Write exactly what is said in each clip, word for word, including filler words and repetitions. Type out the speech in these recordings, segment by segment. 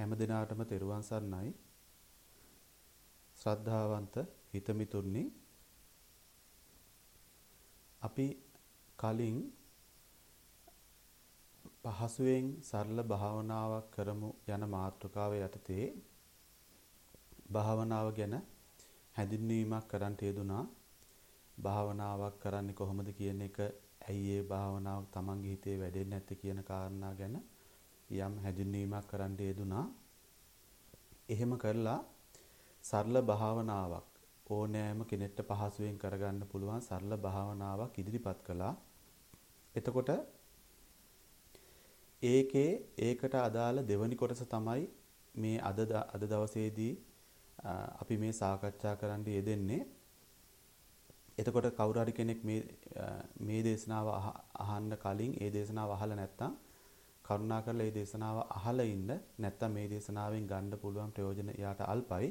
හැම දිනාටම තෙරුවන් සරණයි. ශ්‍රද්ධාවන්ත හිතමිතුරනි, අපි කලින් පහසුවෙන් සරල භාවනාවක් කරමු යන මාතෘකාව යටතේ භාවනාව ගැන හැඳින්වීමක් කරන්න යෙදුනා. භාවනාවක් කරන්නේ කොහොමද කියන එක, ඇයි ඒ භාවනාව තමන්ගේ හිතේ වැඩෙන්නේ නැත්තේ කියන කාරණා ගැන යම් හැඳින්වීමක් කරන්න යෙදුනා. එහෙම කරලා සරල භාවනාවක්, ඕනෑම කෙනෙක්ට පහසුවෙන් කරගන්න පුළුවන් සරල භාවනාවක් ඉදිරිපත් කළා. එතකොට ඒකේ ඒකට අදාළ දෙවනි කොටස තමයි මේ අද අද දවසේදී අපි මේ සාකච්ඡා කරන්න යෙදෙන්නේ. එතකොට කවුරු හරි කෙනෙක් මේ මේ දේශනාව අහන්න කලින් ඒ දේශනාව අහලා නැත්නම් කරුණාකරලා මේ දේශනාව අහලා ඉන්න. නැත්නම් මේ දේශනාවෙන් ගන්න පුළුවන් ප්‍රයෝජන යාට අල්පයි.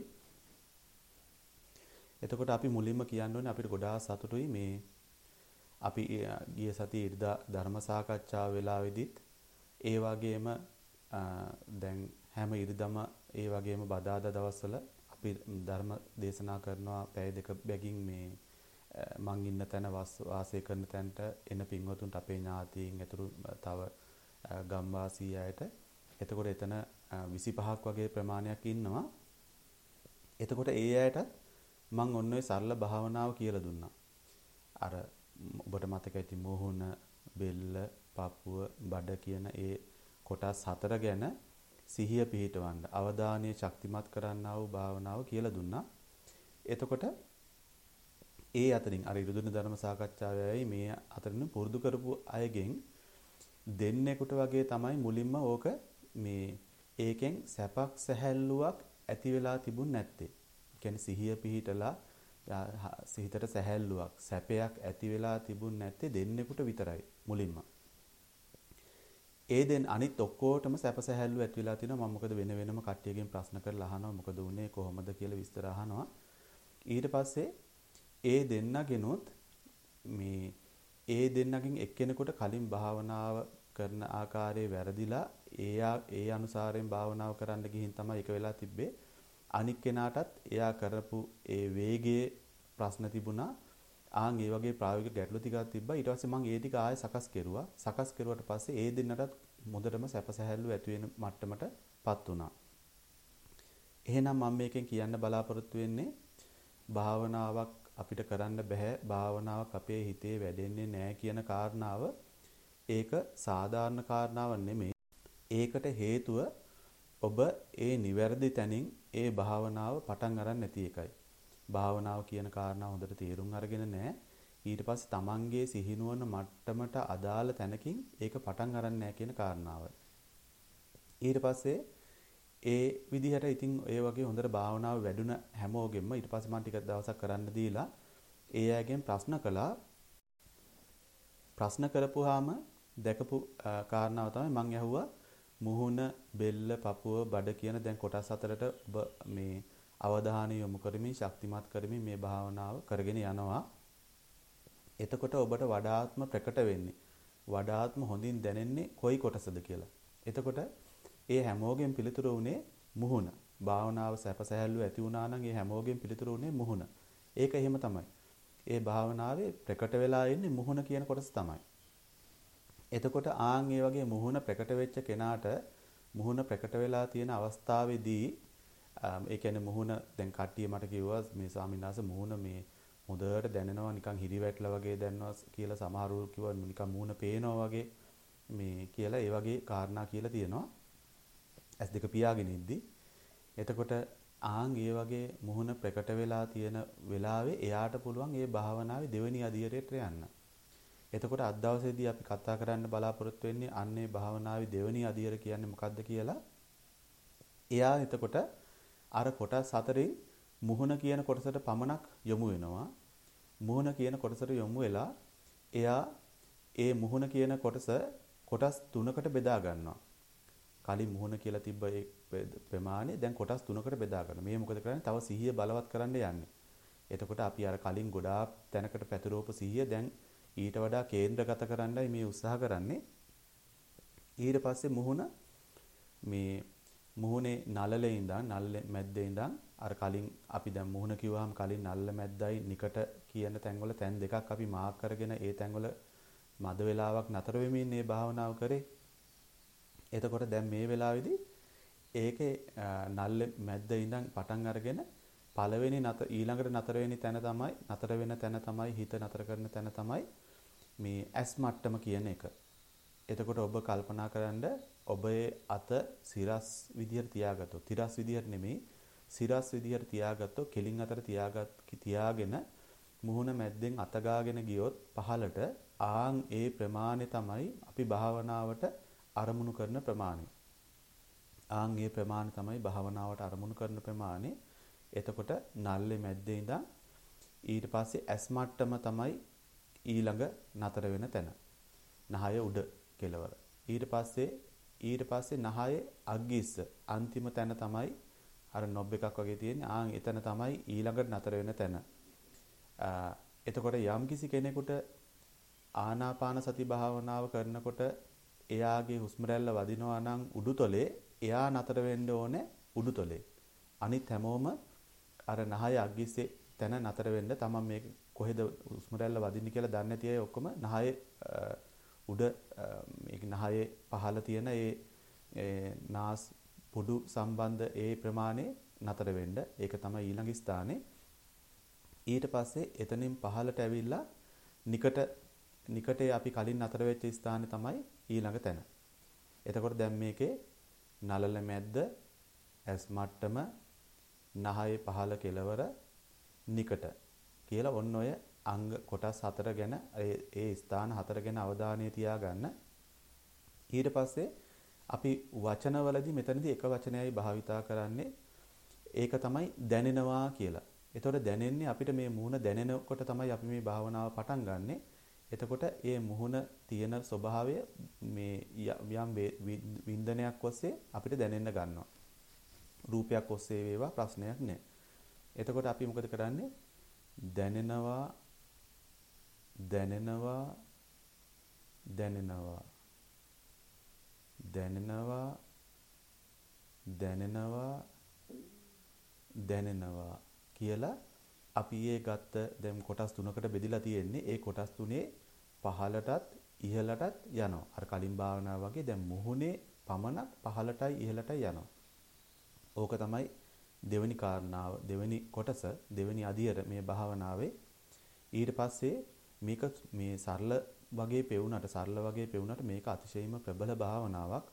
එතකොට අපි මුලින්ම කියන්න ඕනේ අපිට ගොඩාක් සතුටුයි මේ අපි ගිය සතියේ ඉරිදා ධර්ම සාකච්ඡාව වෙලාවෙදිත් ඒ වගේම දැන් හැම ඉරිදම ඒ වගේම බදාදා දවස්වල අපි ධර්ම දේශනා කරනවා පැය දෙක බැගින් මේ මං ඉන්න තැන වාසය කරන තැනට එන පින්වතුන්ට, අපේ ඥාතීන් ඇතුළු තව ගම්වාසී අයට. එතකොට එතන විසිපහක් වගේ ප්‍රමාණයක් ඉන්නවා. එතකොට ඒ අයට මං ඔන්න ඔය සරල භාවනාව කියලා දුන්නා. අර ඔබට මතක ඇති මොහොන, බෙල්ල, පපුව, බඩ කියන ඒ කොටස් හතර ගැන සිහිය පිහිටවන්න, අවධානය ශක්තිමත් කරන්නා වූ භාවනාව කියලා දුන්නා. එතකොට ඒ අතරින් අර ඉරුදුන ධර්ම සාකච්ඡාවේයි මේ අතරින් පුරුදු කරපු අයගෙන් දෙන්නෙකුට වගේ තමයි මුලින්ම ඕක මේ ඒකෙන් සැපක් සැහැල්ලුවක් ඇති වෙලා තිබුණ නැත්තේ. කියන්නේ සිහිය පිහිටලා සිහිතට සැහැල්ලුවක්, සැපයක් ඇති වෙලා තිබුණ නැත්තේ දෙන්නෙකුට විතරයි මුලින්ම. ඒ දෙන් අනිත් ඔක්කොටම සැප සැහැල්ලුව ඇති වෙලා තිනවා. මම මොකද වෙන වෙනම කට්ටියකින් ප්‍රශ්න කරලා අහනවා මොකද උනේ කොහොමද කියලා විස්තර අහනවා. ඊට පස්සේ ඒ දෙන්නගෙනුත් මේ ඒ දෙන්නගෙන් එක්කෙනෙකුට කලින් භාවනාව කරන ආකාරයේ වැරදිලා ඒ ඒ අනුසාරයෙන් භාවනාව කරන්න ගිහින් තමයි ඒක වෙලා තිබ්බේ. අනික් කෙනාටත් එයා කරපු ඒ වේගයේ ප්‍රශ්න තිබුණා. ආන් ඒ වගේ ප්‍රායෝගික ගැටලු ටිකක් තිබ්බා. ඊට පස්සේ මම ඒ ටික ආයෙ සකස් කෙරුවා. සකස් කෙරුවට පස්සේ ඒ දෙන්නටත් මුදටම සැපසැහැල්ලු ඇති වෙන මට්ටමටපත් වුණා. එහෙනම් මම මේකෙන් කියන්න බලාපොරොත්තු වෙන්නේ භාවනාවක් අපිට කරන්න බෑ, භාවනාවක් අපේ හිතේ වැඩෙන්නේ නැහැ කියන කාරණාව ඒක සාධාරණ කාරණාවක් නෙමෙයි. ඒකට හේතුව ඔබ ඒ නිවැරදි තැනින් ඒ භාවනාව පටන් අරන් නැති එකයි. භාවනාව කියන කාරණාව හොඳට තේරුම් අරගෙන නැහැ. ඊට පස්සේ තමන්ගේ සිහිනුවන මට්ටමට අදාළ තැනකින් ඒක පටන් අරන් නැහැ කියන කාරණාව. ඊට පස්සේ ඒ විදිහට ඉතින් ඒ වගේ හොඳට භාවනාව වැඩුණ හැමෝගෙම ඊට පස්සේ මම ටික දවසක් කරන්න දීලා ඒ අයගෙන් ප්‍රශ්න කළා. ප්‍රශ්න කරපුවාම දැකපු කාරණාව තමයි මම ඇහුවා මුහුණ, බෙල්ල, පපුව, බඩ කියන දැන් කොටස් හතරට ඔබ මේ අවධානය යොමු කරමින් ශක්තිමත් කරමින් මේ භාවනාව කරගෙන යනවා. එතකොට ඔබට වඩාත්ම ප්‍රකට වෙන්නේ, වඩාත්ම හොඳින් දැනෙන්නේ කොයි කොටසද කියලා. එතකොට ඒ හැමෝගෙන් පිළිතුරු උනේ මුහුණ. භාවනාව සැපසැහැල්ලු ඇති වුණා නම් ඒ හැමෝගෙන් පිළිතුරු උනේ මුහුණ. ඒක එහෙම තමයි. ඒ භාවනාවේ ප්‍රකට වෙලා ඉන්නේ මුහුණ කියන කොටස තමයි. එතකොට ආන් ඒ වගේ මුහුණ ප්‍රකට වෙච්ච කෙනාට මුහුණ ප්‍රකට වෙලා තියෙන අවස්ථාවේදී ඒ කියන්නේ මුහුණ දැන් කට්ටිය මට කිව්වා මේ ස්වාමීන් වහන්සේ මුහුණ මේ හොඳට දැනෙනවා නිකන් හිරිවැටලා වගේ දැනනවා කියලා. සමහරව කිව්වා නිකන් මුහුණ පේනවා වගේ මේ කියලා. ඒ වගේ කාරණා කියලා තියෙනවා ඇස් දෙක පියාගෙන ඉද්දි. එතකොට ආන් ඒ වගේ මුහුණ ප්‍රකට වෙලා තියෙන වෙලාවේ එයාට පුළුවන් ඒ භාවනාවේ දෙවෙනි අදියරයට යන්න. එතකොට අද දවසේදී අපි කතා කරන්න බලාපොරොත්තු වෙන්නේ අන්නේ භාවනාවේ දෙවෙනි අදියර කියන්නේ මොකක්ද කියලා. එයා එතකොට අර කොටස් හතරෙන් මුහුණ කියන කොටසට පමණක් යොමු වෙනවා. මුහුණ කියන කොටසට යොමු වෙලා එයා ඒ මුහුණ කියන කොටස කොටස් තුනකට බෙදා ගන්නවා. කලින් මුහුණ කියලා තිබ්බ ඒ ප්‍රමාණය දැන් කොටස් තුනකට බෙදා ගන්නවා. මේ මොකද කරන්නේ? තව සිහිය බලවත් කරන්න යන්නේ. එතකොට අපි අර කලින් ගොඩාක් තැනකට පැතිරෝප සිහිය දැන් ඊට වඩා කේන්ද්‍රගත කරන්නයි මේ උත්සාහ කරන්නේ. ඊට පස්සේ මුහුණ මේ මුහුණේ නළලේ ඉඳන් නළල මැද්දේ ඉඳන් අර කලින් අපි දැන් මුහුණ කිව්වහම කලින් නළල මැද්දයි නිකට කියන තැන්වල තැන් දෙකක් අපි මාක් කරගෙන ඒ තැන්වල මද වේලාවක් නතර වෙමින් මේ භාවනාව කරේ. එතකොට දැන් මේ වෙලාවේදී ඒකේ නළල මැද්ද ඉඳන් පටන් අරගෙන පළවෙනි නතර ඊළඟට නතර වෙන තැන තමයි නතර වෙන තැන තමයි හිත නතර කරන තැන තමයි මේ ඇස් මට්ටම කියන එක. එතකොට ඔබ කල්පනා කරන්න ඔබේ අත සිරස් විදියට තියාගත්තොත් තිරස් විදියට නෙමෙයි සිරස් විදියට තියාගත්තොත් කෙලින් අතර තියාගත් තියාගෙන මුහුණ මැද්දෙන් අත ගාගෙන ගියොත් පහළට ආන් ඒ ප්‍රමාණය තමයි අපි භාවනාවට අරමුණු කරන ප්‍රමාණය. ආන් ඒ ප්‍රමාණය තමයි භාවනාවට අරමුණු කරන ප්‍රමාණය. එතකොට නල්ලේ මැද්දේ ඉඳන් ඊට පස්සේ ඇස් මට්ටම තමයි ඊළඟ නතර වෙන තැන. නහය උඩ කෙලවර. ඊට පස්සේ ඊට පස්සේ නහයේ අග්ගිස්ස අන්තිම තැන තමයි අර නොබ් එකක් වගේ තියෙන්නේ. ආන් එතන තමයි ඊළඟට නතර වෙන තැන. එතකොට යම් කිසි කෙනෙකුට ආනාපාන සති භාවනාව කරනකොට එයාගේ හුස්ම රැල්ල වදිනවා නම් උඩුතොලේ එයා නතර වෙන්න ඕනේ උඩුතොලේ. අනිත් හැමෝම අර නහය අග්ගිස්සේ තැන නතර වෙන්න තමන් මේ කොහෙද හුස්ම රැල්ල වදින්නේ කියලා දන්නේ නැති අය ඔක්කොම නහයේ උඩ මේක නහයේ පහළ තියෙන ඒ නාස් පුඩු සම්බන්ධ ඒ ප්‍රමාණය නතර වෙන්න. ඒක තමයි ඊළඟ ස්ථානේ. ඊට පස්සේ එතනින් පහළට ඇවිල්ලා නිකට නිකටේ අපි කලින් නතර වෙච්ච ස්ථානේ තමයි ඊළඟ තැන. එතකොට දැන් මේකේ නළල මැද්ද ඇස් මට්ටම නහයේ පහළ කෙළවර නිකට කියලා ඔන්න ඔය අංග කොටස් හතර ගැන ඒ ස්ථාන හතර ගැන අවධානය තියාගන්න. ඊට පස්සේ අපි වචනවලදී මෙතනදී එක වචනයයි භාවිතා කරන්නේ. ඒක තමයි දැනෙනවා කියලා. එතකොට දැනෙන්නේ අපිට මේ මුහුණ දැනෙනකොට තමයි අපි මේ භාවනාව පටන් ගන්නෙ. එතකොට මේ මුහුණ තියෙන ස්වභාවය මේ යම් වින්දනයක් ඔස්සේ අපිට දැනෙන්න ගන්නවා. රූපයක් ඔස්සේ වේවා ප්‍රශ්නයක් නෑ. එතකොට අපි මොකද කරන්නේ? දැනෙනවා දැනෙනවා දැනෙනවා දැනෙනවා දැනෙනවා දැනෙනවා කියලා අපි ඒ ගත්ත දැන් කොටස් තුනකට බෙදලා තියෙන්නේ. ඒ කොටස් තුනේ පහළටත් ඉහළටත් යනවා. අර කලින් භාවනාව වගේ දැන් මුහුණේ පමණක් පහළටයි ඉහළටයි යනවා. ඕක තමයි දෙවෙනි කාරණාව, දෙවෙනි කොටස, දෙවෙනි අදියර මේ භාවනාවේ. ඊට පස්සේ මේක මේ සරල වගේ පෙවුනට සරල වගේ පෙවුනට මේක අතිශයින්ම ප්‍රබල භාවනාවක්.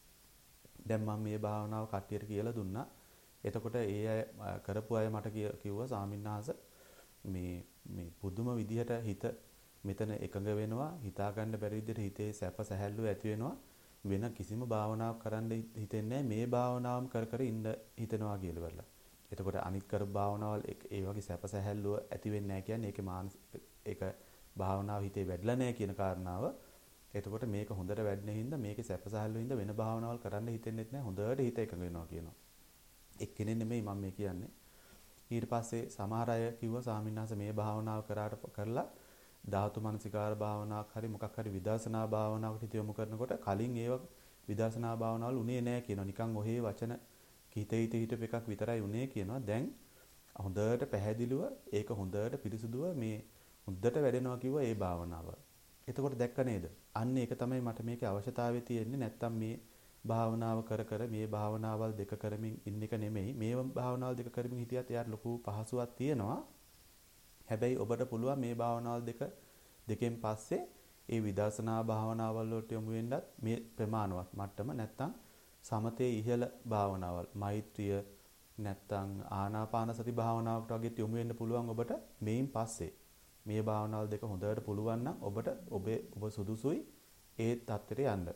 දැන් මම මේ භාවනාව කට්ටියට කියලා දුන්නා. එතකොට ඒ අය කරපු අය මට කිව්වා ස්වාමින්වහන්සේ මේ මේ පුදුම විදිහට හිත මෙතන එකඟ වෙනවා, හිතා ගන්න බැරි විදිහට හිතේ සැප සැහැල්ලුව ඇති වෙනවා. වෙන කිසිම භාවනාවක් කරන්න හිතෙන්නේ නැහැ. මේ භාවනාවම කර කර ඉන්න හිතනවා කියලා බලලා. එතකොට අනිත් කර භාවනාවල් ඒ වගේ සැප සැහැල්ලුව ඇති වෙන්නේ නැහැ කියන්නේ ඒකේ මානසික ඒක භාවනාව හිතේ වැඩිලා නැහැ කියන කාරණාව. එතකොට මේක හොඳට වැඩෙන හින්දා මේකේ සැප සැහැල්ලුව හින්දා වෙන භාවනාවල් කරන්න හිතෙන්නේ නැහැ. හොඳට හිත එකඟ වෙනවා කියනවා. එක්කෙනෙක් නෙමෙයි මම මේ කියන්නේ. ඊට පස්සේ සමහර අය කිව්වා ස්වාමින්වහන්සේ මේ භාවනාව කරාට කරලා ධාතු මනසිකාර භාවනාවක් හරි මොකක් හරි විදර්ශනා භාවනාවකට හිත යොමු කරනකොට කලින් ඒව විදර්ශනා භාවනාවල් උනේ නැහැ කියනවා. නිකන් ඔහේ වචන හිත හිත හිතප එකක් විතරයි උනේ කියනවා. දැන් හොඳට පැහැදිලිව ඒක හොඳට පිරිසුදුව මේ හොඳට වැඩෙනවා කිව්වා ඒ භාවනාව. එතකොට දැක්ක නේද? අන්න ඒක තමයි මට මේකේ අවශ්‍යතාවය තියෙන්නේ. නැත්තම් මේ භාවනාව කර කර මේ භාවනාවල් දෙක කරමින් ඉන්න එක නෙමෙයි. මේ භාවනාවල් දෙක කරමින් හිටියත් යාට ලොකු පහසුවක් තියෙනවා. හැබැයි ඔබට පුළුවන් මේ භාවනාවල් දෙක දෙකෙන් පස්සේ ඒ විදර්ශනා භාවනාවල් වලට යොමු වෙන්නත් මේ ප්‍රමාණවත් මට්ටම නැත්තම් සමතේ ඉහළ භාවනාවල් මෛත්‍රිය නැත්තම් ආනාපාන සති භාවනාවකට වගේ යොමු වෙන්න පුළුවන් ඔබට මේන් පස්සේ. මේ භාවනාවල් දෙක හොඳට පුළුවන් නම් ඔබට ඔබේ ඔබ සුදුසුයි ඒ தත්ත්වයට යන්න.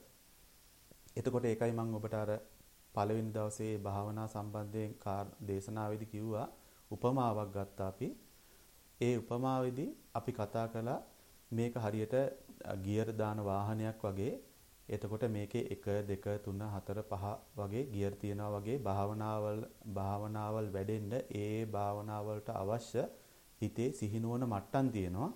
එතකොට ඒකයි මම ඔබට අර පළවෙනි දවසේ භාවනා සම්බන්ධයෙන් දේශනාවේදී කිව්වා උපමාවක් ගත්තා අපි. ඒ උපමාවේදී අපි කතා කළා මේක හරියට ගියර් දාන වාහනයක් වගේ. එතකොට මේකේ එක දෙක තුන හතර පහ වගේ ගියර් තියනවා වගේ භාවනාවල් භාවනාවල් වැඩෙන්න ඒ භාවනාවලට අවශ්‍ය හිතේ සිහිනුවන මට්ටම් තියෙනවා.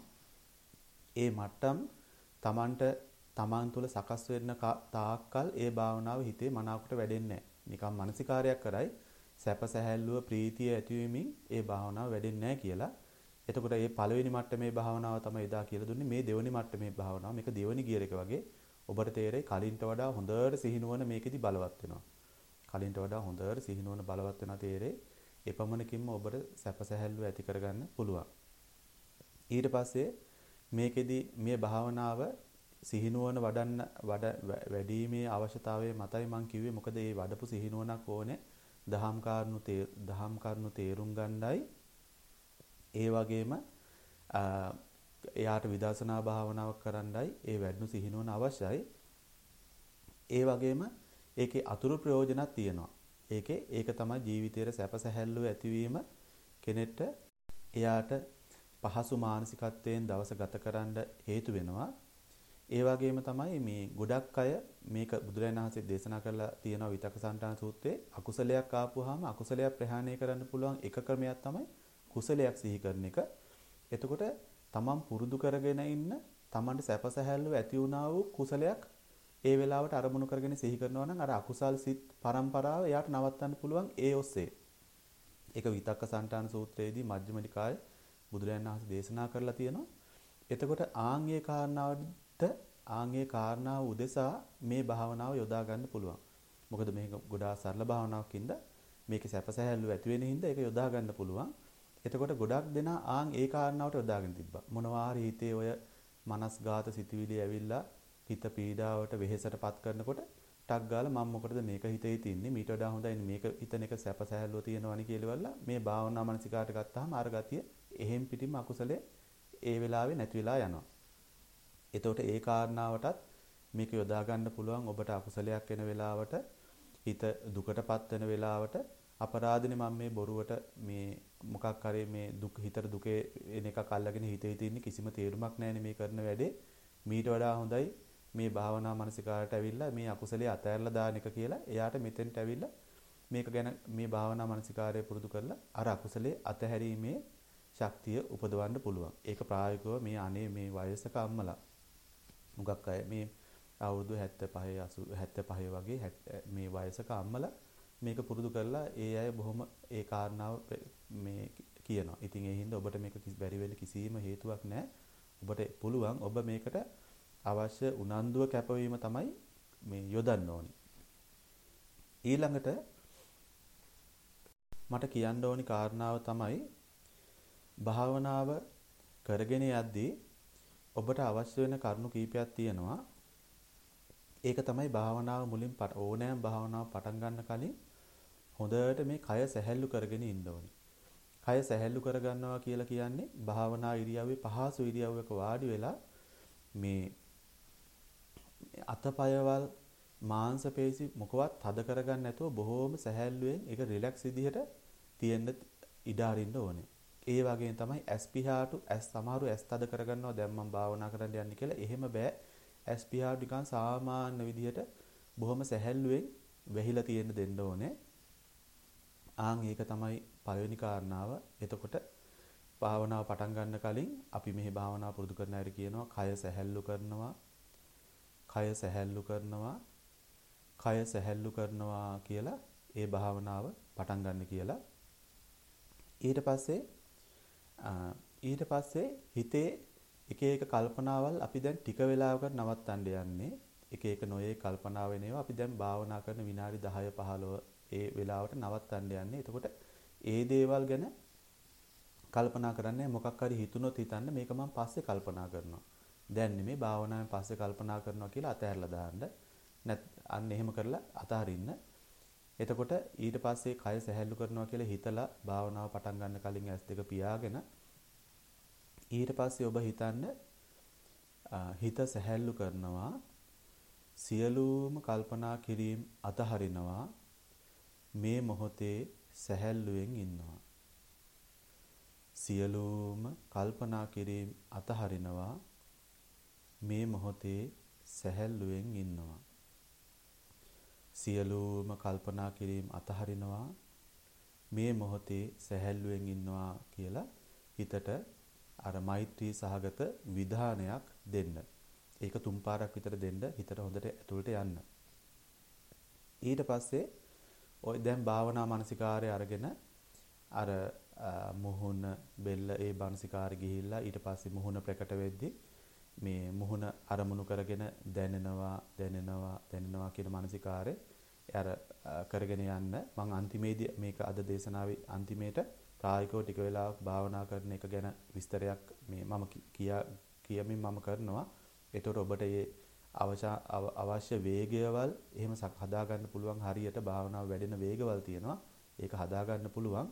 ඒ මට්ටම් Tamanට Taman තුල සකස් වෙන්න තාක්කල් ඒ භාවනාව හිතේ මනාවකට වැඩෙන්නේ නැහැ. නිකම් මානසිකාරයක් කරයි සැප සැහැල්ලුව ප්‍රීතිය ඇතිවීමෙන් ඒ භාවනාව වැඩෙන්නේ නැහැ කියලා. එතකොට මේ පළවෙනි මට්ටමේ භාවනාව තමයි එදා කියලා දුන්නේ. මේ දෙවෙනි මට්ටමේ භාවනාව මේක දෙවෙනි ගියර් එක වගේ ඔබට තේරෙයි කලින්ට වඩා හොඳට සිහිනුවන මේකෙදි බලවත් වෙනවා. කලින්ට වඩා හොඳට සිහිනුවන බලවත් වෙනවා තේරෙයි. ඒ පමණකින්ම ඔබට සැප සැහැල්ලුව ඇති කරගන්න පුළුවන්. ඊට පස්සේ මේකෙදි මේ භාවනාව සිහිනුවන වඩන්න වඩ වැඩිීමේ අවශ්‍යතාවය මතයි මම කිව්වේ. මොකද මේ වඩපු සිහිනුවනක් ඕනේ දහම් කාරණු දහම් කරුණු තේරුම් ගන්නයි. ඒ වගේම එයාට විදර්ශනා භාවනාවක් කරන්නයි ඒ වැඩිණු සිහිනුවන අවශ්‍යයි. ඒ වගේම ඒකේ අතුරු ප්‍රයෝජනක් තියෙනවා. ඒකේ ඒක තමයි ජීවිතයේ සැප සැහැල්ලුව ඇතිවීම කෙනෙක්ට එයාට පහසු මානසිකත්වයෙන් දවස ගත කරන්න හේතු වෙනවා. ඒ වගේම තමයි මේ ගොඩක් අය මේක බුදුරජාණන් වහන්සේ දේශනා කරලා තියෙනවා විතක්ක සන්තාන සූත්‍රයේ අකුසලයක් ආපුවාම අකුසලයක් ප්‍රහාණය කරන්න පුළුවන් එක ක්‍රමයක් තමයි කුසලයක් සිහි කරන එක. එතකොට තමන් පුරුදු කරගෙන ඉන්න තමන්ට සැප සැහැල්ලුව ඇති වුණා වූ කුසලයක් ඒ වෙලාවට අරමුණු කරගෙන සිහි කරනවා නම් අර අකුසල් සිත් පරම්පරාව එයාට නවත්තන්න පුළුවන් ඒ ඔස්සේ. ඒක විතක්ක සන්තාන සූත්‍රයේදී මජ්ක්‍ධිම නිකායේ බුදුරජාණන් වහන්සේ දේශනා කරලා තියෙනවා. එතකොට ආන්ගේ කාරණාවට ආන්ගේ කාරණාව උදෙසා මේ භාවනාව යොදා ගන්න පුළුවන්. මොකද මේක ගොඩාක් සරල භාවනාවකින්ද මේකේ සැප සැහැල්ලුව ඇති වෙන හින්දා ඒක යොදා ගන්න පුළුවන්. එතකොට ගොඩක් දෙනා ආන් ඒ කාරණාවට යොදාගෙන තිබ්බා. මොනවා හරි හිතේ ඔය මනස්ගාත සිතුවිලි ඇවිල්ලා හිත පීඩාවට වෙහෙසටපත් කරනකොට ටක් ගාලා මම මොකටද මේක හිතේ තින්නේ මීට වඩා හොඳයි මේක හිතන එක සැප සැහැල්ලුව තියෙනවනේ කියලා මේ භාවනා මානසිකාට ගත්තාම අර ගතිය එහෙම් පිටින්ම අකුසලයේ ඒ වෙලාවේ නැති වෙලා යනවා. එතකොට ඒ කාරණාවටත් මේක යොදා ගන්න පුළුවන්. ඔබට අකුසලයක් වෙන වෙලාවට හිත දුකටපත් වෙන වෙලාවට අපරාධනේ මම මේ බොරුවට මේ මොකක් හරි මේ දුක් හිතට දුකේ එන එකක් අල්ලගෙන හිතේ තින්නේ කිසිම තේරුමක් නැහැනේ මේ කරන වැඩේ. මීට වඩා හොඳයි මේ භාවනා මානසිකාරයට ඇවිල්ලා මේ අකුසලයේ අතහැරලා දාන එක කියලා එයාට මෙතෙන්ට ඇවිල්ලා මේක ගැන මේ භාවනා මානසිකාරය පුරුදු කරලා අර අකුසලයේ අතහැරීමේ ශක්තිය උපදවන්න පුළුවන්. ඒක ප්‍රායෝගිකව මේ අනේ මේ වයසක අම්මලා මුගක් අය මේ අවුරුදු හැත්තෑ පහ හැත්තෑ පහ වගේ මේ වයසක අම්මලා මේක පුරුදු කරලා ඒ අය බොහොම ඒ කාරණාව මේ කියනවා. ඉතින් ඒ හින්දා ඔබට මේක බැරි වෙන්න කිසිම හේතුවක් නැහැ. ඔබට පුළුවන් ඔබ මේකට අවශ්‍ය උනන්දුව කැපවීම තමයි මේ යොදන්න ඕනේ. ඊළඟට මට කියන්න ඕනි කාරණාව තමයි භාවනාව කරගෙන යද්දී ඔබට අවශ්‍ය වෙන කරුණු කීපයක් තියෙනවා. ඒක තමයි භාවනාව මුලින් ඕනෑම භාවනාව පටන් ගන්න කලින් හොඳට මේ කය සැහැල්ලු කරගෙන ඉන්න ඕනේ. කය සැහැල්ලු කරගන්නවා කියලා කියන්නේ භාවනා ඉරියව්වේ පහසු ඉරියව්වක වාඩි වෙලා මේ අතපයවල් මාංශ පේශි මොකවත් තද කරගන්න නැතුව බොහෝම සැහැල්ලුවෙන් ඒක රිලැක්ස් විදිහට තියෙන්න ඉඩ අරින්න ඕනේ. ඒ වගේම තමයි ඇස් පිහාටු ඇස් සමහරු ඇස් තද කරගන්නවා දැන් මම භාවනා කරන්න යන්නේ කියලා. එහෙම බෑ. ඇස් පිහාටු නිකන් සාමාන්‍ය විදිහට බොහොම සැහැල්ලුවෙන් වැහිලා තියෙන්න දෙන්න ඕනේ. ආන් ඒක තමයි පළවෙනි කාරණාව. එතකොට භාවනාව පටන් ගන්න කලින් අපි මේ භාවනාව පුරුදු කරන අය කියනවා කය සැහැල්ලු කරනවා, කය සැහැල්ලු කරනවා, කය සැහැල්ලු කරනවා කියලා ඒ භාවනාව පටන් ගන්න කියලා. ඊට පස්සේ ඊට පස්සේ හිතේ එක එක කල්පනාවල් අපි දැන් ටික වෙලාවකට නවත්තන්න යන්නේ. එක එක නොයේ කල්පනා වෙන ඒවා අපි දැන් භාවනා කරන විනාඩි දහය පහළොව ඒ වෙලාවට නවත්තන්න යන්නේ. එතකොට ඒ දේවල් ගැන කල්පනා කරන්නේ මොකක් හරි හිතුනොත් හිතන්න මේක මම පස්සේ කල්පනා කරනවා. දැන් නෙමෙයි භාවනාවෙන් පස්සේ කල්පනා කරනවා කියලා අතහැරලා දාන්න. නැත් අන්න එහෙම කරලා අතහරින්න. එතකොට ඊට පස්සේ කය සැහැල්ලු කරනවා කියලා හිතලා භාවනාව පටන් ගන්න කලින් ඇස් දෙක පියාගෙන ඊට පස්සේ ඔබ හිතන්න හිත සැහැල්ලු කරනවා, සියලුම කල්පනා කිරීම අතහරිනවා, මේ මොහොතේ සැහැල්ලුවෙන් ඉන්නවා. සියලුම කල්පනා කිරීම අතහරිනවා, මේ මොහොතේ සැහැල්ලුවෙන් ඉන්නවා. සියලුම කල්පනා කිරීම අතහරිනවා, මේ මොහොතේ සැහැල්ලුවෙන් ඉන්නවා කියලා හිතට අර මෛත්‍රී සහගත විධානයක් දෙන්න. ඒක තුන් පාරක් විතර දෙන්න හිතට හොඳට ඇතුළට යන්න. ඊට පස්සේ ඔය දැන් භාවනා මානසිකාරය අරගෙන අර මුහුණ බෙල්ල ඒ මානසිකාරය ගිහිල්ලා ඊට පස්සේ මුහුණ ප්‍රකට වෙද්දි මේ මුහුණ අරමුණු කරගෙන දැනෙනවා දැනෙනවා දැනෙනවා කියන මානසිකාරය අර කරගෙන යන්න මම අන්තිමේදී මේක අද දේශනාවේ අන්තිමේට ප්‍රායෝගිකව ටික වෙලාවක් භාවනා කරන එක ගැන විස්තරයක් මේ මම කියා කියමින් මම කරනවා. ඒතකොට ඔබට මේ අවශ්‍ය වේගයවල් එහෙම හදා ගන්න පුළුවන් හරියට භාවනාව වැඩෙන වේගවල් තියෙනවා. ඒක හදා ගන්න පුළුවන්.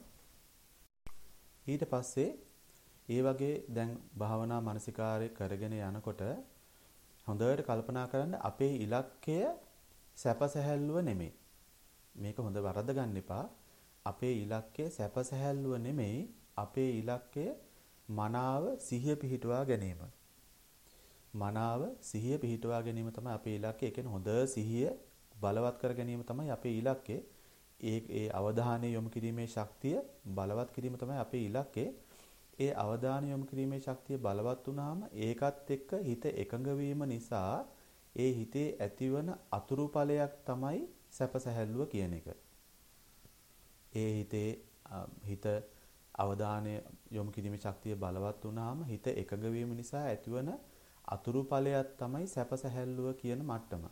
ඊට පස්සේ ඒ වගේ දැන් භාවනා මානසිකාරය කරගෙන යනකොට හොඳට කල්පනා කරන්න අපේ ඉලක්කය සැප සැහැල්ලුව නෙමෙයි. මේක හොඳ වරද්ද ගන්න එපා. අපේ ඉලක්කය සැප සැහැල්ලුව නෙමෙයි. අපේ ඉලක්කය මනාව සිහිය පිහිටුවා ගැනීම. මනාව සිහිය පිහිටුවා ගැනීම තමයි අපේ ඉලක්කය. ඒ කියන්නේ හොඳ සිහිය බලවත් කර ගැනීම තමයි අපේ ඉලක්කය. ඒ ඒ අවධානය යොමු කිරීමේ ශක්තිය බලවත් කිරීම තමයි අපේ ඉලක්කය. ඒ අවධානය යොමු කිරීමේ ශක්තිය බලවත් වුණාම ඒකත් එක්ක හිත එකඟ වීම නිසා ඒ හිතේ ඇතිවන අතුරු ඵලයක් තමයි සැප සැහැල්ලුව කියන එක. ඒ හිතේ හිත අවධානය යොමු කිරීමේ ශක්තිය බලවත් වුණාම හිත එකඟ වීම නිසා ඇතිවන අතුරු ඵලයක් තමයි සැප සැහැල්ලුව කියන මට්ටම.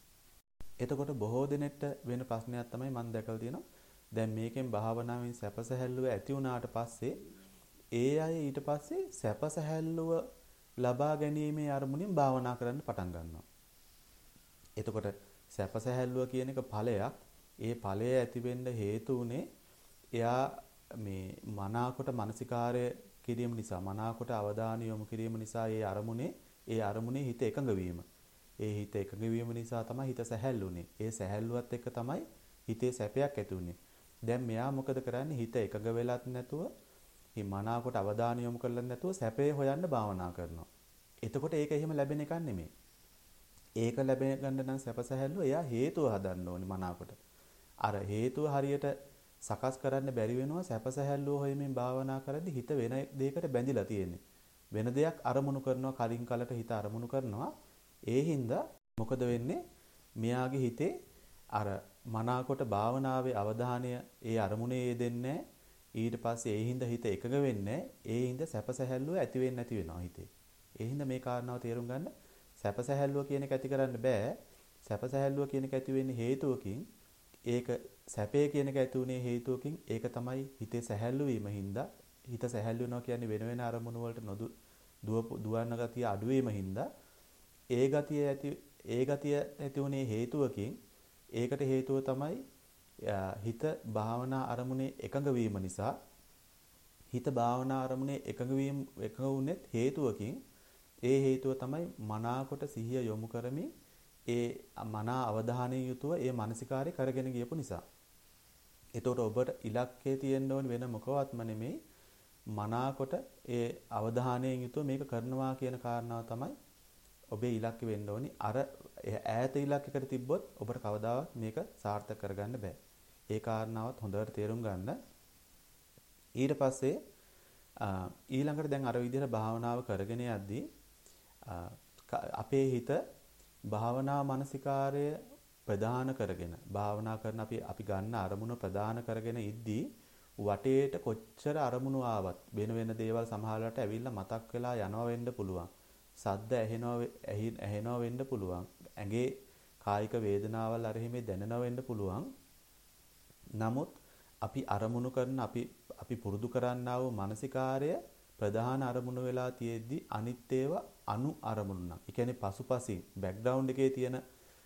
එතකොට බොහෝ දෙනෙක්ට වෙන ප්‍රශ්නයක් තමයි මම දැකලා තියෙනවා. දැන් මේකෙන් භාවනාවෙන් සැප සැහැල්ලුව ඇති වුණාට පස්සේ ඒ අය ඊට පස්සේ සැප සැහැල්ලුව ලබා ගැනීමේ අරමුණින් භාවනා කරන්න පටන් ගන්නවා. එතකොට සැප සැහැල්ලුව කියන එක ඵලයක්. ඒ ඵලය ඇති වෙන්න හේතු උනේ එයා මේ මනාකොට මානසිකාරය කිරීම නිසා මනාකොට අවධානය යොමු කිරීම නිසා ඒ අරමුණේ ඒ අරමුණේ හිත එකඟ වීම. ඒ හිත එකඟ වීම නිසා තමයි හිත සැහැල්ලුනේ. ඒ සැහැල්ලුවත් එක්ක තමයි හිතේ සැපයක් ඇති උනේ. දැන් මෙයා මොකද කරන්නේ? හිත එකඟ වෙලත් නැතුව මේ මනාකොට අවධානය යොමු කරලත් නැතුව සැපේ හොයන්න භාවනා කරනවා. එතකොට ඒක එහෙම ලැබෙන එකක් නෙමෙයි. ඒක ලැබෙන ගන්න නම් සැප සැහැල්ලුව එයා හේතුව හදන්න ඕනේ මනාකොට. අර හේතුව හරියට සකස් කරන්න බැරි වෙනවා සැප සැහැල්ලුව හොයමින් භාවනා කරද්දි හිත වෙන දෙයකට බැඳිලා තියෙන්නේ. වෙන දෙයක් අරමුණු කරනවා කලින් කලට හිත අරමුණු කරනවා. ඒ හින්දා මොකද වෙන්නේ? මෙයාගේ හිතේ අර මනාකොට භාවනාවේ අවධානය ඒ අරමුණේ යෙදෙන්නේ ඊට පස්සේ ඒ හින්දා හිත එකඟ වෙන්නේ ඒ හින්දා සැප සැහැල්ලුව ඇති වෙන්නේ නැති වෙනවා හිතේ. ඒ හින්දා මේ කාරණාව තේරුම් ගන්න සැප සැහැල්ලුව කියන එක ඇති කරන්න බෑ. සැප සැහැල්ලුව කියන එක ඇති වෙන්නේ හේතුවකින්. ඒක සැපේ කියන එක ඇති උනේ හේතුවකින්. ඒක තමයි හිතේ සැහැල්ලු වීම හින්දා. හිත සැහැල්ලු වෙනවා කියන්නේ වෙන වෙන අරමුණු වලට නොදු දුවන්න ගතිය අඩු වීම හින්දා. ඒ ගතිය ඇති ඒ ගතිය ඇති උනේ හේතුවකින්. ඒකට හේතුව තමයි හිත භාවනා අරමුණේ එකඟ වීම නිසා. හිත භාවනා අරමුණේ එකඟ වීම එකඟ වුනේත් හේතුවකින්. ඒ හේතුව තමයි මනාකොට සිහිය යොමු කරමින් ඒ මනා අවධානයෙන් යුතුව ඒ මානසිකාරය කරගෙන ගියපු නිසා. එතකොට ඔබට ඉලක්කයේ තියෙන්න ඕන වෙන මොකවත්ම නෙමෙයි මනාකොට ඒ අවධානයෙන් යුතුව මේක කරනවා කියන කාරණාව තමයි ඔබේ ඉලක්කය වෙන්න ඕනි. අර ඈත ඉලක්කයකට තිබ්බොත් ඔබට කවදාවත් මේක සාර්ථක කරගන්න බෑ. ඒ කාරණාවත් හොඳට තේරුම් ගන්න. ඊට පස්සේ ඊළඟට දැන් අර විදිහට භාවනාව කරගෙන යද්දී අපේ හිත භාවනා මානසිකාරය ප්‍රධාන කරගෙන භාවනා කරන අපි අපි ගන්න අරමුණ ප්‍රධාන කරගෙන ඉද්දී වටේට කොච්චර අරමුණු ආවත් වෙන වෙන දේවල් සමහරවිට ඇවිල්ලා මතක් වෙලා යනවා වෙන්න පුළුවන්. සද්ද ඇහෙනවා ඇහෙනවා වෙන්න පුළුවන්. ඇඟේ කායික වේදනාවල් අර හිමේ දැනෙනවා වෙන්න පුළුවන්. නමුත් අපි අරමුණු කරන අපි අපි පුරුදු කරන්නා වූ මානසිකාරය ප්‍රධාන අරමුණු වෙලා තියෙද්දි අනිත් ඒවා අනු අරමුණු නම්. ඒ කියන්නේ පසුපසින් බෑග්ග්‍රවුන්ඩ් එකේ තියෙන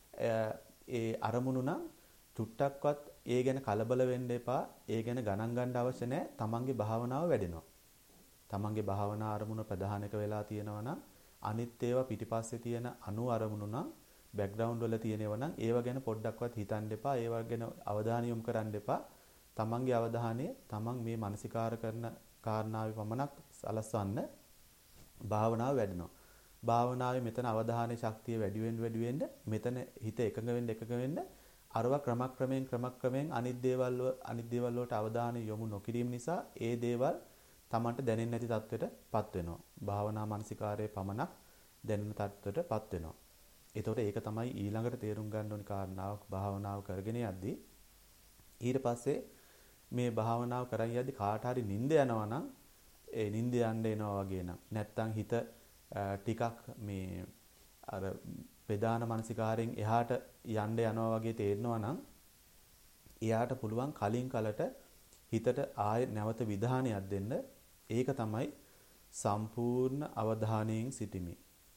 ඒ අරමුණු නම් චුට්ටක්වත් ඒ ගැන කලබල වෙන්න එපා. ඒ ගැන ගණන් ගන්න අවශ්‍ය නැහැ. තමන්ගේ භාවනාව වැඩෙනවා. තමන්ගේ භාවනා අරමුණ ප්‍රධාන එක වෙලා තියෙනවා නම් අනිත් ඒවා පිටිපස්සේ තියෙන අනු අරමුණු නම් බෑග්ග්‍රවුන්ඩ් වල තියෙනව නම් ඒව ගැන පොඩ්ඩක්වත් හිතන්න එපා. ඒව ගැන අවධානය යොමු කරන්න එපා. තමන්ගේ අවධානය තමන් මේ මානසිකාර කරන කාරණාවේ පමණක් සලස්වන්න භාවනාව වැඩෙනවා. භාවනාවේ මෙතන අවධානයේ ශක්තිය වැඩි වෙන්න වැඩි වෙන්න මෙතන හිත එකඟ වෙන්න එකඟ වෙන්න අරව ක්‍රමක්‍රමයෙන් ක්‍රමක්‍රමයෙන් අනිත් දේවල් අනිත් දේවල් වලට අවධානය යොමු නොකිරීම නිසා ඒ දේවල් තමන්ට දැනෙන්නේ නැති තත්ත්වයටපත් වෙනවා. භාවනා මානසිකාරයේ පමණක් දැනෙන තත්ත්වයටපත් වෙනවා. ඒතකොට ඒක තමයි ඊළඟට තේරුම් ගන්න ඕනි කාරණාවක් භාවනාව කරගෙන යද්දී. ඊට පස්සේ මේ භාවනාව කරන් යද්දි කාට හරි නිින්ද යනවා නම් ඒ නිින්ද යන්න එනවා වගේ නම් නැත්තම් හිත ටිකක් මේ අර ප්‍රධාන මානසිකාරයෙන් එහාට යන්න යනවා වගේ තේරෙනවා නම් එයාට පුළුවන් කලින් කලට හිතට ආය නැවත විධානයක් දෙන්න. ඒක තමයි සම්පූර්ණ අවධානයෙන් සිටිමි.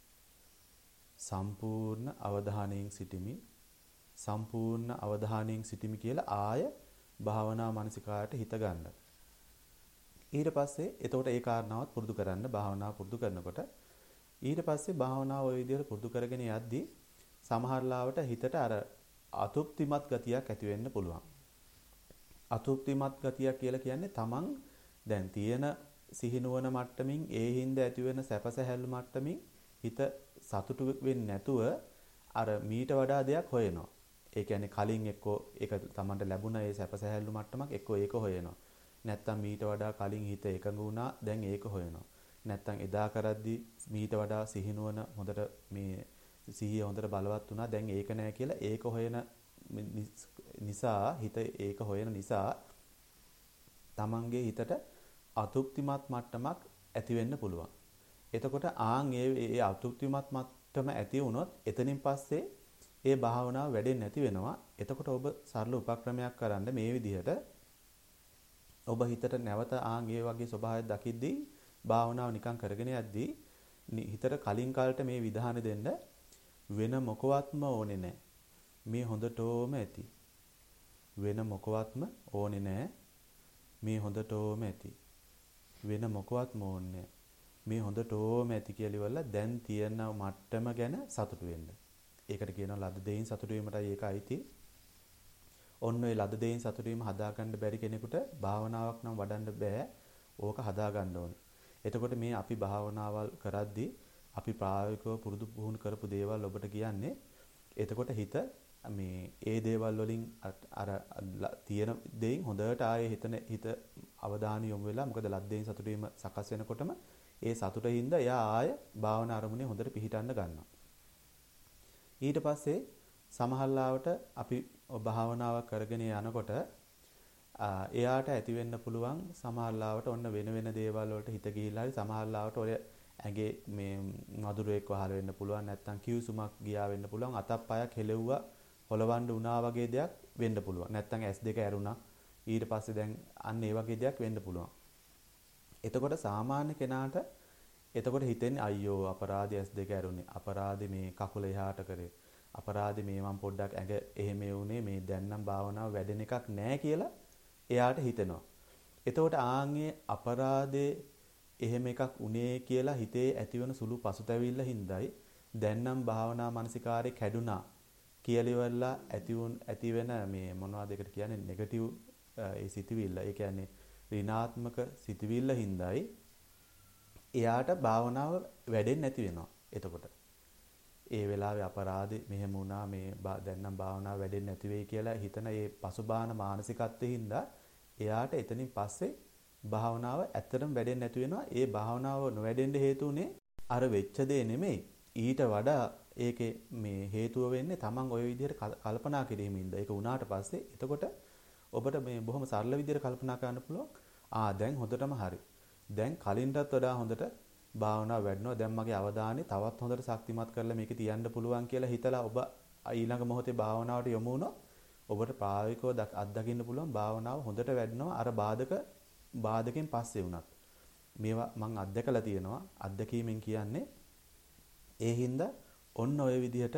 සම්පූර්ණ අවධානයෙන් සිටිමි. සම්පූර්ණ අවධානයෙන් සිටිමි කියලා ආය භාවනා මානසිකාරයට හිත ගන්න. ඊට පස්සේ එතකොට ඒ කාරණාවත් පුරුදු කරන්න භාවනාව පුරුදු කරනකොට ඊට පස්සේ භාවනාව ওই විදිහට පුරුදු කරගෙන යද්දී සමහර ලාවට හිතට අර අතෘප්තිමත් ගතියක් ඇති වෙන්න පුළුවන්. අතෘප්තිමත් ගතියක් කියලා කියන්නේ තමන් දැන් තියෙන සිහිනුවන මට්ටමින් ඒ හින්දා ඇති වෙන සැපසැහැල්ලු මට්ටමින් හිත සතුටු වෙන්නේ නැතුව අර මීට වඩා දෙයක් හොයනවා. ඒ කියන්නේ කලින් එක්කෝ ඒක තමන්ට ලැබුණ ඒ සැපසැහැල්ලු මට්ටමක් එක්කෝ ඒක හොයනවා. නැත්තම් මීට වඩා කලින් හිත එකඟ වුණා දැන් ඒක හොයනවා. නැත්තම් එදා කරද්දි මීට වඩා සිහිනුවන හොඳට මේ සිහිය හොඳට බලවත් වුණා දැන් ඒක නෑ කියලා ඒක හොයන නිසා හිත ඒක හොයන නිසා තමන්ගේ හිතට අතෘප්තිමත් මට්ටමක් ඇති වෙන්න පුළුවන්. එතකොට ආන් ඒ ඒ අතෘප්තිමත් මට්ටම ඇති වුණොත් එතනින් පස්සේ ඒ භාවනාව වැඩෙන්නේ නැති වෙනවා. එතකොට ඔබ සරල උපක්‍රමයක් කරන්න මේ විදිහට ඔබ හිතට නැවත ආන් ඒ වගේ ස්වභාවයක් දකිද්දී භාවනාව නිකන් කරගෙන යද්දී හිතට කලින් කාලට මේ විධානය දෙන්න වෙන මොකවත්ම ඕනේ නැහැ. මේ හොඳටම ඇති. වෙන මොකවත්ම ඕනේ නැහැ. මේ හොඳටම ඇති. වෙන මොකවත්ම ඕනේ මේ හොඳටම ඇති කියලා ඉවරලා දැන් තියෙන මට්ටම ගැන සතුටු වෙන්න. ඒකට කියනවා ලද දෙයින් සතුටු වීමටයි ඒක අයිති. ඔන්න ඔය ලද දෙයින් සතුටු වීම හදාගන්න බැරි කෙනෙකුට භාවනාවක් නම් වඩන්න බෑ. ඕක හදාගන්න ඕනේ. එතකොට මේ අපි භාවනාවල් කරද්දී අපි ප්‍රායෝගිකව පුරුදු පුහුණු කරපු දේවල් ඔබට කියන්නේ එතකොට හිත මේ ඒ දේවල් වලින් අර තියෙන දෙයින් හොඳට ආයේ හිතන හිත අවධානය යොමු වෙලා මොකද ලද්දෙන් සතුට වීම සකස් වෙනකොටම ඒ සතුටින්ද එයා ආය භාවනා අරමුණේ හොඳට පිහිටන්න ගන්නවා. ඊට පස්සේ සමහරවිට අපි භාවනාවක් කරගෙන යනකොට එයාට ඇති වෙන්න පුළුවන් සමහරවිට ඔන්න වෙන වෙන දේවල් වලට හිත ගිහිල්ලා හරි සමහරවිට ඔය ඇඟේ මේ මధుරයක් වහල වෙන්න පුළුවන් නැත්නම් කිව්සුමක් ගියා වෙන්න පුළුවන් අතක් පයක් හෙලෙව්වා හොලවන්න උනා වගේ දෙයක් වෙන්න පුළුවන්. නැත්නම් ඇස් දෙක ඇරුණා ඊට පස්සේ දැන් අන්න ඒ වගේ දෙයක් වෙන්න පුළුවන්. එතකොට සාමාන්‍ය කෙනාට එතකොට හිතෙන්නේ අයියෝ අපරාධي ඇස් දෙක ඇරුණේ අපරාධي මේ කකුල එහාට කරේ අපරාධي මේ මම පොඩ්ඩක් ඇඟ එහෙම වුනේ මේ දැන් නම් භාවනාව වැඩෙන එකක් නෑ කියලා එයාට හිතෙනවා. එතකොට ආන්ගේ අපරාධේ එහෙම එකක් උනේ කියලා හිතේ ඇතිවන සුළු පසුතැවිල්ල හින්දායි දැන් නම් භාවනා මානසිකාරේ කැඩුනා කියලා ඉවරලා ඇතිවුන් ඇති වෙන මේ මොනවද ඒකට කියන්නේ නෙගටිව් ඒ සිතුවිල්ල. ඒ කියන්නේ ඍණාත්මක සිතුවිල්ල හින්දායි එයාට භාවනාව වැඩෙන්නේ නැති වෙනවා. එතකොට ඒ වෙලාවේ අපරාධේ මෙහෙම වුණා මේ දැන් නම් භාවනාව වැඩෙන්නේ නැති වෙයි කියලා හිතන ඒ පසුබාහන මානසිකත්වයේ හින්දා එයාට එතනින් පස්සේ භාවනාව ඇත්තටම වැඩෙන්නේ නැති වෙනවා. ඒ භාවනාව නොවැඩෙන්න හේතු උනේ අර වෙච්ච දේ නෙමෙයි. ඊට වඩා ඒකේ මේ හේතුව වෙන්නේ තමන් ওই විදිහට කල්පනා කිරීමෙන්ද. ඒක වුණාට පස්සේ එතකොට ඔබට මේ බොහොම සරල විදිහට කල්පනා කරන්න පුළුවන්. ආ දැන් හොඳටම හරි. දැන් කලින්ටත් වඩා හොඳට භාවනාව වැඩනවා. දැන් මගේ අවධානය තවත් හොඳට ශක්තිමත් කරලා මේක තියන්න පුළුවන් කියලා හිතලා ඔබ ඊළඟ මොහොතේ භාවනාවට යොමු වුණොත් ඔබට ප්‍රායෝගිකව අත්දකින්න පුළුවන් භාවනාව හොඳට වැඩනවා. අර බාධක බාධකෙන් පස්සේ වුණත් මේවා මම අත්දැකලා තියෙනවා. අත්දැකීමෙන් කියන්නේ ඒ හින්දා ඔන්න ඔය විදිහට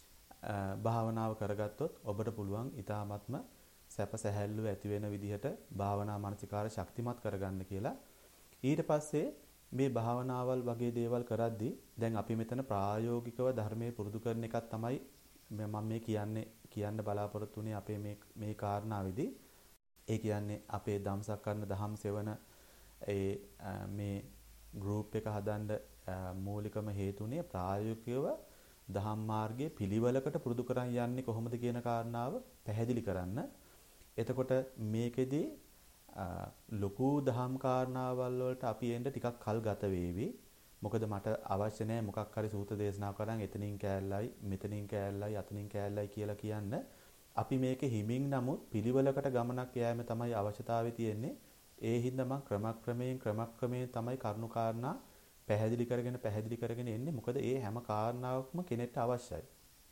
භාවනාව කරගත්තොත් ඔබට පුළුවන් ඊ타ත්ම සැප සැහැල්ලුව ඇති වෙන විදිහට භාවනා මානසිකාර ශක්තිමත් කරගන්න කියලා. ඊට පස්සේ මේ භාවනාවල් වගේ දේවල් කරද්දී දැන් අපි මෙතන ප්‍රායෝගිකව ධර්මයේ පුරුදු කරන එකක් තමයි මම මේ කියන්නේ කියන්න බලාපොරොත්තු වෙන්නේ අපේ මේ මේ කාරණාවේදී. ඒ කියන්නේ අපේ දම්සක් කරන දහම් සෙවන ඒ මේ ගෲප් එක හදන්න මූලිකම හේතුනේ ප්‍රායෝගිකව දහම් මාර්ගයේ පිළිවෙලකට පුරුදු කරන් යන්නේ කොහොමද කියන කාරණාව පැහැදිලි කරන්න. එතකොට මේකෙදී ලොකු දහම් කාරණාවල් වලට අපි එන්න ටිකක් කල් ගත වේවි. මොකද මට අවශ්‍ය නැහැ මොකක් හරි සූත්‍ර දේශනා කරන් එතනින් කෑල්ලයි මෙතනින් කෑල්ලයි අතනින් කෑල්ලයි කියලා කියන්න. අපි මේක හිමින් නමුත් පිළිවෙලකට ගමනක් යෑම තමයි අවශ්‍යතාවය තියෙන්නේ. ඒ හින්දා මම ක්‍රමක්‍රමයෙන් ක්‍රමක්‍රමයෙන් තමයි කරුණු කාරණා පැහැදිලි කරගෙන පැහැදිලි කරගෙන එන්නේ. මොකද ඒ හැම කාරණාවක්ම කෙනෙක්ට අවශ්‍යයි.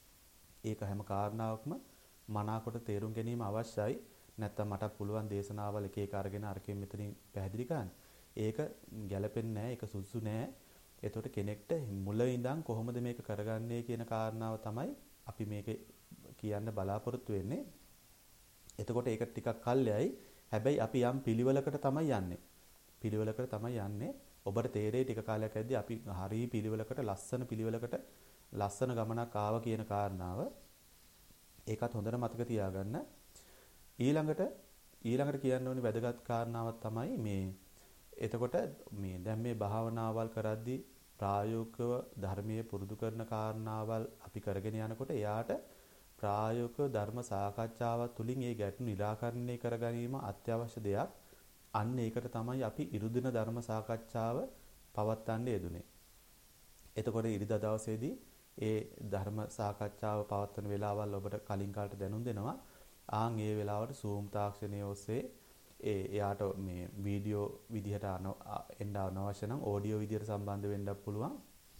ඒක හැම කාරණාවක්ම මනාකොට තේරුම් ගැනීම අවශ්‍යයි. නැත්තම් මට පුළුවන් දේශනාවල් එක එක අරගෙන අරකින් මෙතනින් පැහැදිලි කරන්න. ඒක ගැළපෙන්නේ නැහැ. ඒක සුදුසු නැහැ. එතකොට කෙනෙක්ට මුල ඉඳන් කොහොමද මේක කරගන්නේ කියන කාරණාව තමයි අපි මේක කියන්න බලාපොරොත්තු වෙන්නේ. එතකොට ඒක ටිකක් කල්යයි. හැබැයි අපි යම් පිළිවෙලකට තමයි යන්නේ. පිළිවෙලකට තමයි යන්නේ. ඔබට තේරෙයි ටික කාලයක් ඇද්දි අපි හරිය පිළිවෙලකට ලස්සන පිළිවෙලකට ලස්සන ගමනක් ආවා කියන කාරණාව. ඒකත් හොඳට මතක තියාගන්න. ඊළඟට ඊළඟට කියන්න ඕනේ වැදගත් කාරණාවක් තමයි මේ එතකොට මේ දැන් මේ භාවනාවල් කරද්දී ප්‍රායෝගිකව ධර්මයේ පුරුදු කරන කාරණාවල් අපි කරගෙන යනකොට එයාට ප්‍රායෝගික ධර්ම සාකච්ඡාව තුළින් ඒ ගැටලු निराකරණය කර ගැනීම අත්‍යවශ්‍ය දෙයක්. අන්න ඒකට තමයි අපි ඉරුදින ධර්ම සාකච්ඡාව පවත්වන්න යෙදුනේ. එතකොට ඉරිදා දවසේදී ඒ ධර්ම සාකච්ඡාව පවත්වන වෙලාවල් ඔබට කලින් කාලට දැනුම් දෙනවා. ආන් ඒ වෙලාවට Zoom තාක්ෂණය ඔස්සේ ඒ එයාට මේ වීඩියෝ විදිහට එන්න අවශ්‍ය නම් ඔඩියෝ විදිහට සම්බන්ධ වෙන්නත් පුළුවන්.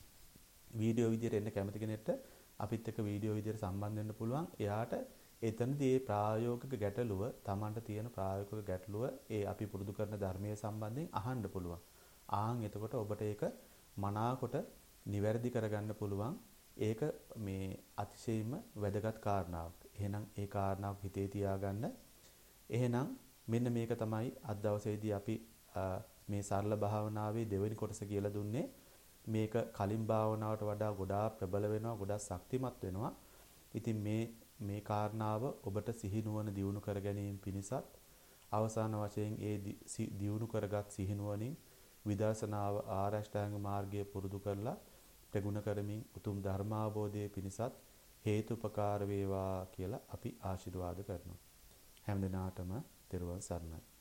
වීඩියෝ විදිහට එන්න කැමති කෙනෙක්ට අපිත් එක්ක වීඩියෝ විදිහට සම්බන්ධ වෙන්න පුළුවන්. එයාට එතනදී මේ ප්‍රායෝගික ගැටලුව, Tamanට තියෙන ප්‍රායෝගික ගැටලුව ඒ අපි පුරුදු කරන ධර්මයේ සම්බන්ධයෙන් අහන්න පුළුවන්. ආන් එතකොට ඔබට ඒක මනාකොට නිවැරදි කරගන්න පුළුවන්. ඒක මේ අතිශයින්ම වැදගත් කාරණාවක්. එහෙනම් ඒ කාරණාව හිතේ තියාගන්න. එහෙනම් මෙන්න මේක තමයි අද දවසේදී අපි මේ සරල භාවනාවේ දෙවෙනි කොටස කියලා දුන්නේ. මේක කලින් භාවනාවට වඩා ගොඩාක් ප්‍රබල වෙනවා, ගොඩාක් ශක්තිමත් වෙනවා. ඉතින් මේ මේ කාරණාව ඔබට සිහිනුවන දියුණු කර ගැනීම පිණිසත් අවසාන වශයෙන් ඒ දියුණු කරගත් සිහිනුවනින් විදර්ශනාව ආරෂ්ඨාංග මාර්ගය පුරුදු කරලා ප්‍රගුණ කරමින් උතුම් ධර්මාවබෝධයේ පිණිසත් හේතුපකාර වේවා කියලා අපි ආශිර්වාද කරනවා. හැම දිනාටම තෙරුවන් සරණයි.